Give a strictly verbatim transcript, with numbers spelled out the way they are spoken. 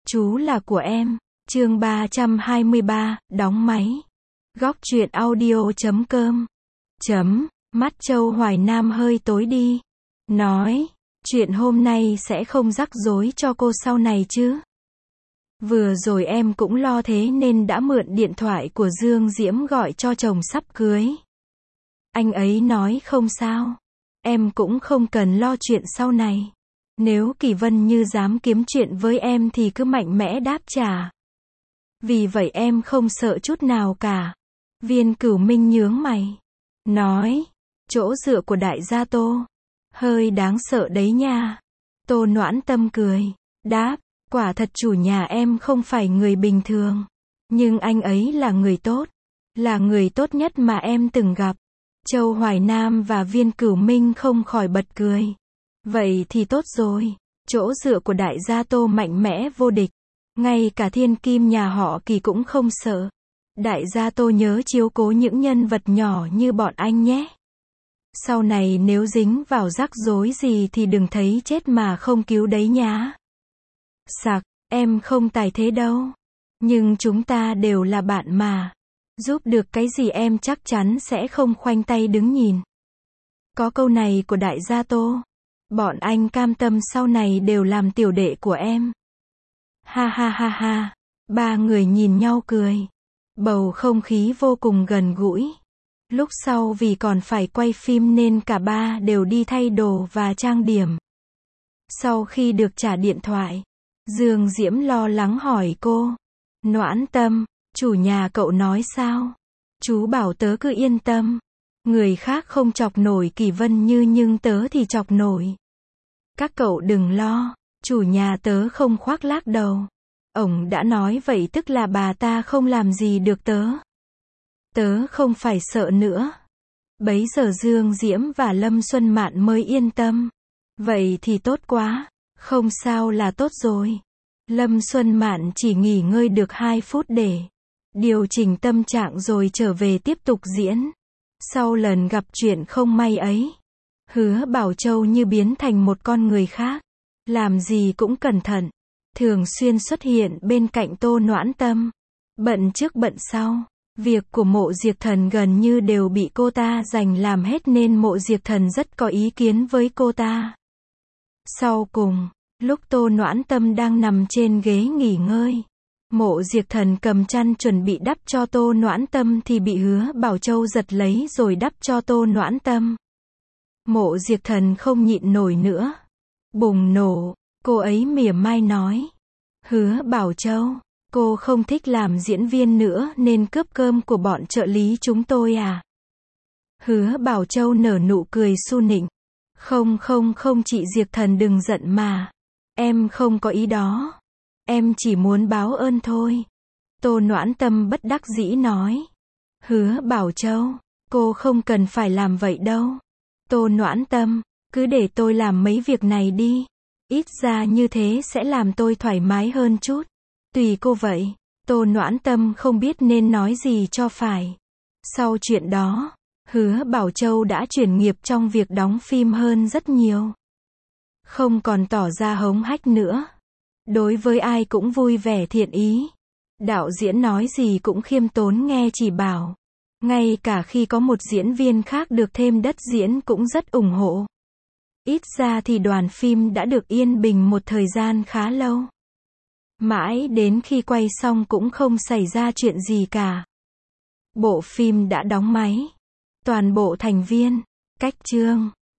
Chú là của em. Chương ba trăm hai mươi ba, đóng máy. Góc truyện audio chấm com. Chấm, mắt Châu Hoài Nam hơi tối đi. Nói, chuyện hôm nay sẽ không rắc rối cho cô sau này chứ. Vừa rồi em cũng lo thế nên đã mượn điện thoại của Dương Diễm gọi cho chồng sắp cưới. Anh ấy nói không sao. Em cũng không cần lo chuyện sau này. Nếu Kỳ Vân Như dám kiếm chuyện với em thì cứ mạnh mẽ đáp trả. Vì vậy em không sợ chút nào cả. Viên Cửu Minh nhướng mày. Nói, chỗ dựa của đại gia Tô. Hơi đáng sợ đấy nha. Tô Noãn Tâm cười. Đáp, quả thật chủ nhà em không phải người bình thường. Nhưng anh ấy là người tốt. Là người tốt nhất mà em từng gặp. Châu Hoài Nam và Viên Cửu Minh không khỏi bật cười. Vậy thì tốt rồi. Chỗ dựa của đại gia Tô mạnh mẽ vô địch. Ngay cả thiên kim nhà họ Kỳ cũng không sợ. Đại gia Tô nhớ chiếu cố những nhân vật nhỏ như bọn anh nhé. Sau này nếu dính vào rắc rối gì thì đừng thấy chết mà không cứu đấy nhá. Sặc, em không tài thế đâu. Nhưng chúng ta đều là bạn mà. Giúp được cái gì em chắc chắn sẽ không khoanh tay đứng nhìn. Có câu này của đại gia Tô. Bọn anh cam tâm sau này đều làm tiểu đệ của em. Ha ha ha ha. Ba người nhìn nhau cười. Bầu không khí vô cùng gần gũi. Lúc sau vì còn phải quay phim nên cả ba đều đi thay đồ và trang điểm. Sau khi được trả điện thoại, Dương Diễm lo lắng hỏi cô. Noãn Tâm, chủ nhà cậu nói sao? Chú bảo tớ cứ yên tâm. Người khác không chọc nổi Kỳ Vân Như nhưng tớ thì chọc nổi. Các cậu đừng lo, chủ nhà tớ không khoác lác đầu. Ổng đã nói vậy tức là bà ta không làm gì được tớ. Tớ không phải sợ nữa. Bấy giờ Dương Diễm và Lâm Xuân Mạn mới yên tâm. Vậy thì tốt quá, không sao là tốt rồi. Lâm Xuân Mạn chỉ nghỉ ngơi được hai phút để điều chỉnh tâm trạng rồi trở về tiếp tục diễn. Sau lần gặp chuyện không may ấy, Hứa Bảo Châu như biến thành một con người khác. Làm gì cũng cẩn thận. Thường xuyên xuất hiện bên cạnh Tô Noãn Tâm. Bận trước bận sau. Việc của Mộ Diệp Thần gần như đều bị cô ta giành làm hết nên Mộ Diệp Thần rất có ý kiến với cô ta. Sau cùng, lúc Tô Noãn Tâm đang nằm trên ghế nghỉ ngơi, Mộ Diệp Thần cầm chăn chuẩn bị đắp cho Tô Noãn Tâm thì bị Hứa Bảo Châu giật lấy rồi đắp cho Tô Noãn Tâm. Mộ Diệp Thần không nhịn nổi nữa. Bùng nổ, cô ấy mỉa mai nói. Hứa Bảo Châu, cô không thích làm diễn viên nữa nên cướp cơm của bọn trợ lý chúng tôi à? Hứa Bảo Châu nở nụ cười su nịnh. Không không không chị Diệp Thần đừng giận mà. Em không có ý đó. Em chỉ muốn báo ơn thôi. Tô Noãn Tâm bất đắc dĩ nói. Hứa Bảo Châu, cô không cần phải làm vậy đâu. Tô Noãn Tâm, cứ để tôi làm mấy việc này đi. Ít ra như thế sẽ làm tôi thoải mái hơn chút. Tùy cô vậy. Tô Noãn Tâm không biết nên nói gì cho phải. Sau chuyện đó, Hứa Bảo Châu đã chuyển nghiệp trong việc đóng phim hơn rất nhiều. Không còn tỏ ra hống hách nữa. Đối với ai cũng vui vẻ thiện ý. Đạo diễn nói gì cũng khiêm tốn nghe chỉ bảo. Ngay cả khi có một diễn viên khác được thêm đất diễn cũng rất ủng hộ. Ít ra thì đoàn phim đã được yên bình một thời gian khá lâu. Mãi đến khi quay xong cũng không xảy ra chuyện gì cả. Bộ phim đã đóng máy. Toàn bộ thành viên, cách chương,